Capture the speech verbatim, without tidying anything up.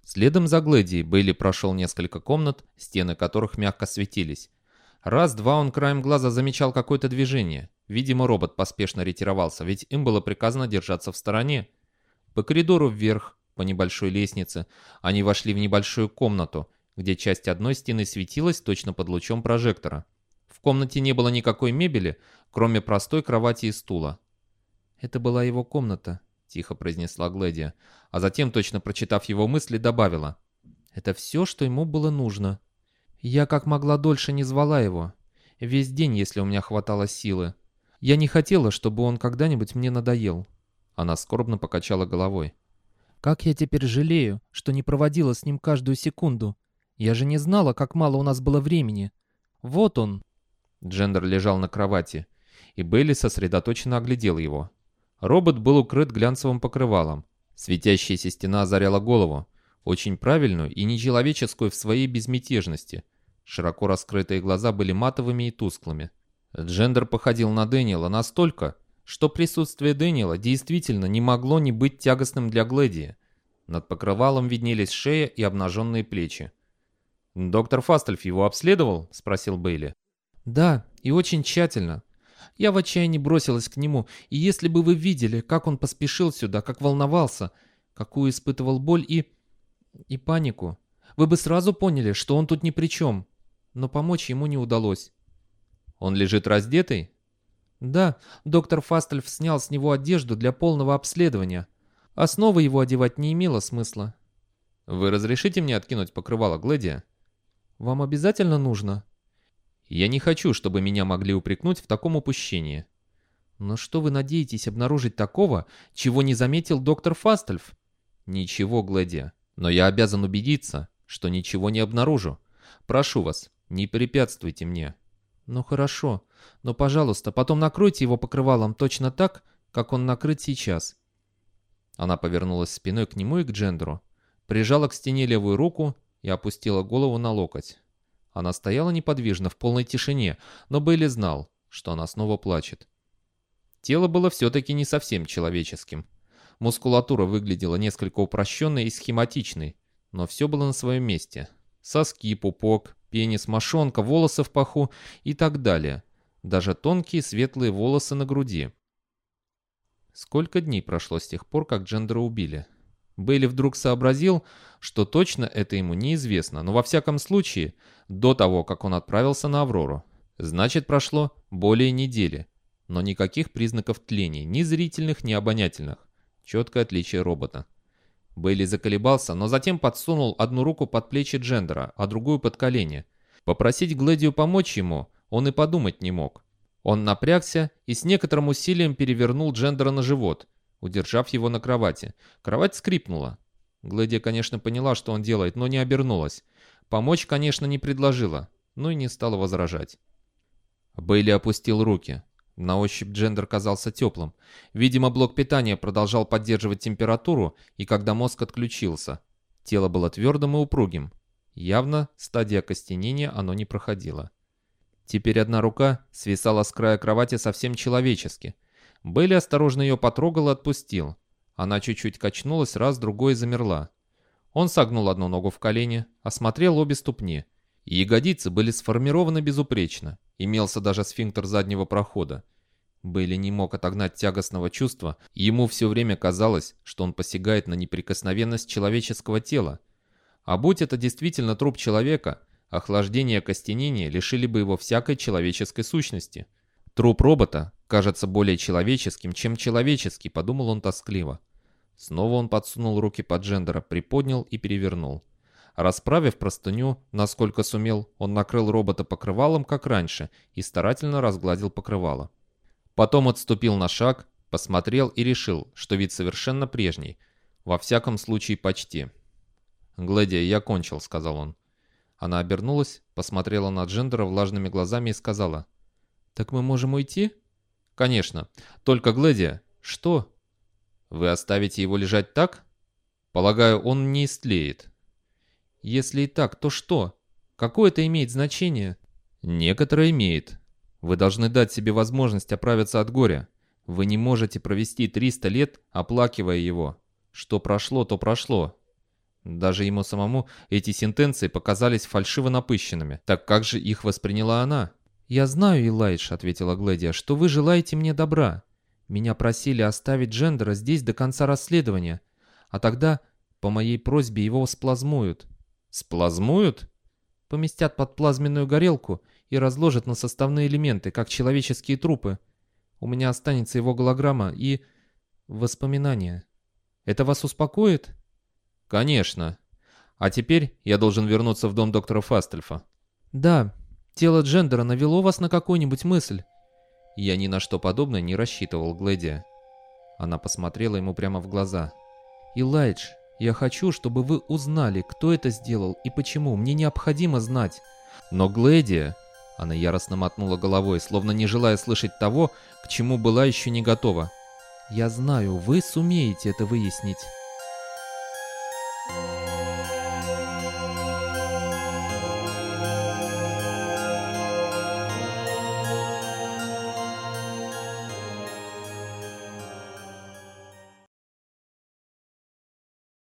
Следом за Глэдией Бейли прошел несколько комнат, стены которых мягко светились. Раз-два он краем глаза замечал какое-то движение. Видимо, робот поспешно ретировался, ведь им было приказано держаться в стороне. По коридору вверх, по небольшой лестнице, они вошли в небольшую комнату, где часть одной стены светилась точно под лучом прожектора. В комнате не было никакой мебели, кроме простой кровати и стула. «Это была его комната», — тихо произнесла Глэдия, а затем, точно прочитав его мысли, добавила: «Это все, что ему было нужно. Я как могла дольше не звала его. Весь день, если у меня хватало силы. Я не хотела, чтобы он когда-нибудь мне надоел». Она скорбно покачала головой. «Как я теперь жалею, что не проводила с ним каждую секунду. Я же не знала, как мало у нас было времени. Вот он». Джендер лежал на кровати, и Бейли сосредоточенно оглядел его. Робот был укрыт глянцевым покрывалом. Светящаяся стена озаряла голову, очень правильную и нечеловеческую в своей безмятежности. Широко раскрытые глаза были матовыми и тусклыми. Джендер походил на Дэниела настолько, что присутствие Дэниела действительно не могло не быть тягостным для Глэдии. Над покрывалом виднелись шея и обнаженные плечи. «Доктор Фастельф его обследовал?» — спросил Бейли. «Да, и очень тщательно. Я в отчаянии бросилась к нему, и если бы вы видели, как он поспешил сюда, как волновался, какую испытывал боль и... и панику, вы бы сразу поняли, что он тут ни при чем. Но помочь ему не удалось». «Он лежит раздетый?» «Да, доктор Фастельф снял с него одежду для полного обследования. А снова его одевать не имело смысла». «Вы разрешите мне откинуть покрывало, Глэдия?» «Вам обязательно нужно?» «Я не хочу, чтобы меня могли упрекнуть в таком упущении». «Но что вы надеетесь обнаружить такого, чего не заметил доктор Фастельф?» «Ничего, Глэдия, но я обязан убедиться, что ничего не обнаружу. Прошу вас, не препятствуйте мне». «Ну хорошо, но, пожалуйста, потом накройте его покрывалом точно так, как он накрыт сейчас». Она повернулась спиной к нему и к Джендеру, прижала к стене левую руку и опустила голову на локоть. Она стояла неподвижно, в полной тишине, но Бейли знал, что она снова плачет. Тело было все-таки не совсем человеческим. Мускулатура выглядела несколько упрощенной и схематичной, но все было на своем месте. Соски, пупок, пенис, мошонка, волосы в паху и так далее. Даже тонкие светлые волосы на груди. Сколько дней прошло с тех пор, как Джендера убили? Бейли вдруг сообразил, что точно это ему неизвестно, но во всяком случае, до того, как он отправился на Аврору. Значит, прошло более недели, но никаких признаков тления, ни зрительных, ни обонятельных. Четкое отличие робота. Бейли заколебался, но затем подсунул одну руку под плечи Джендера, а другую под колени. Попросить Глэдию помочь ему он и подумать не мог. Он напрягся и с некоторым усилием перевернул Джендера на живот, удержав его на кровати. Кровать скрипнула. Глэдия, конечно, поняла, что он делает, но не обернулась. Помочь, конечно, не предложила, но и не стала возражать. Бейли опустил руки. На ощупь Джендер казался теплым. Видимо, блок питания продолжал поддерживать температуру, и когда мозг отключился, тело было твердым и упругим. Явно стадия окостенения оно не проходило. Теперь одна рука свисала с края кровати совсем человечески. Бейли осторожно ее потрогал и отпустил. Она чуть-чуть качнулась, раз, другой и замерла. Он согнул одну ногу в колени, осмотрел обе ступни. Ягодицы были сформированы безупречно. Имелся даже сфинктер заднего прохода. Бейли не мог отогнать тягостного чувства. Ему все время казалось, что он посягает на неприкосновенность человеческого тела. А будь это действительно труп человека, охлаждение и окостенение лишили бы его всякой человеческой сущности. Труп робота кажется более человеческим, чем человеческий, подумал он тоскливо. Снова он подсунул руки под Джендера, приподнял и перевернул. Расправив простыню, насколько сумел, он накрыл робота покрывалом, как раньше, и старательно разгладил покрывало. Потом отступил на шаг, посмотрел и решил, что вид совершенно прежний. Во всяком случае, почти. «Глэдия, я кончил», — сказал он. Она обернулась, посмотрела на Джендера влажными глазами и сказала: «Так мы можем уйти?» «Конечно. Только, Глэдия...» «Что?» «Вы оставите его лежать так? Полагаю, он не истлеет». «Если и так, то что? Какое это имеет значение?» «Некоторое имеет. Вы должны дать себе возможность оправиться от горя. Вы не можете провести триста лет, оплакивая его. Что прошло, то прошло». Даже ему самому эти сентенции показались фальшиво напыщенными. Так как же их восприняла она? «Я знаю, Илайдж», — ответила Глэдия, — «что вы желаете мне добра. Меня просили оставить Джендера здесь до конца расследования, а тогда, по моей просьбе, его сплазмуют». «Сплазмуют?» «Поместят под плазменную горелку и разложат на составные элементы, как человеческие трупы. У меня останется его голограмма и воспоминания. Это вас успокоит?» «Конечно. А теперь я должен вернуться в дом доктора Фастельфа». «Да. Тело Джендера навело вас на какую-нибудь мысль?» «Я ни на что подобное не рассчитывал, Глэдия». Она посмотрела ему прямо в глаза. «Илайдж, я хочу, чтобы вы узнали, кто это сделал и почему. Мне необходимо знать». «Но, Глэдия...» Она яростно мотнула головой, словно не желая слышать того, к чему была еще не готова. «Я знаю, вы сумеете это выяснить».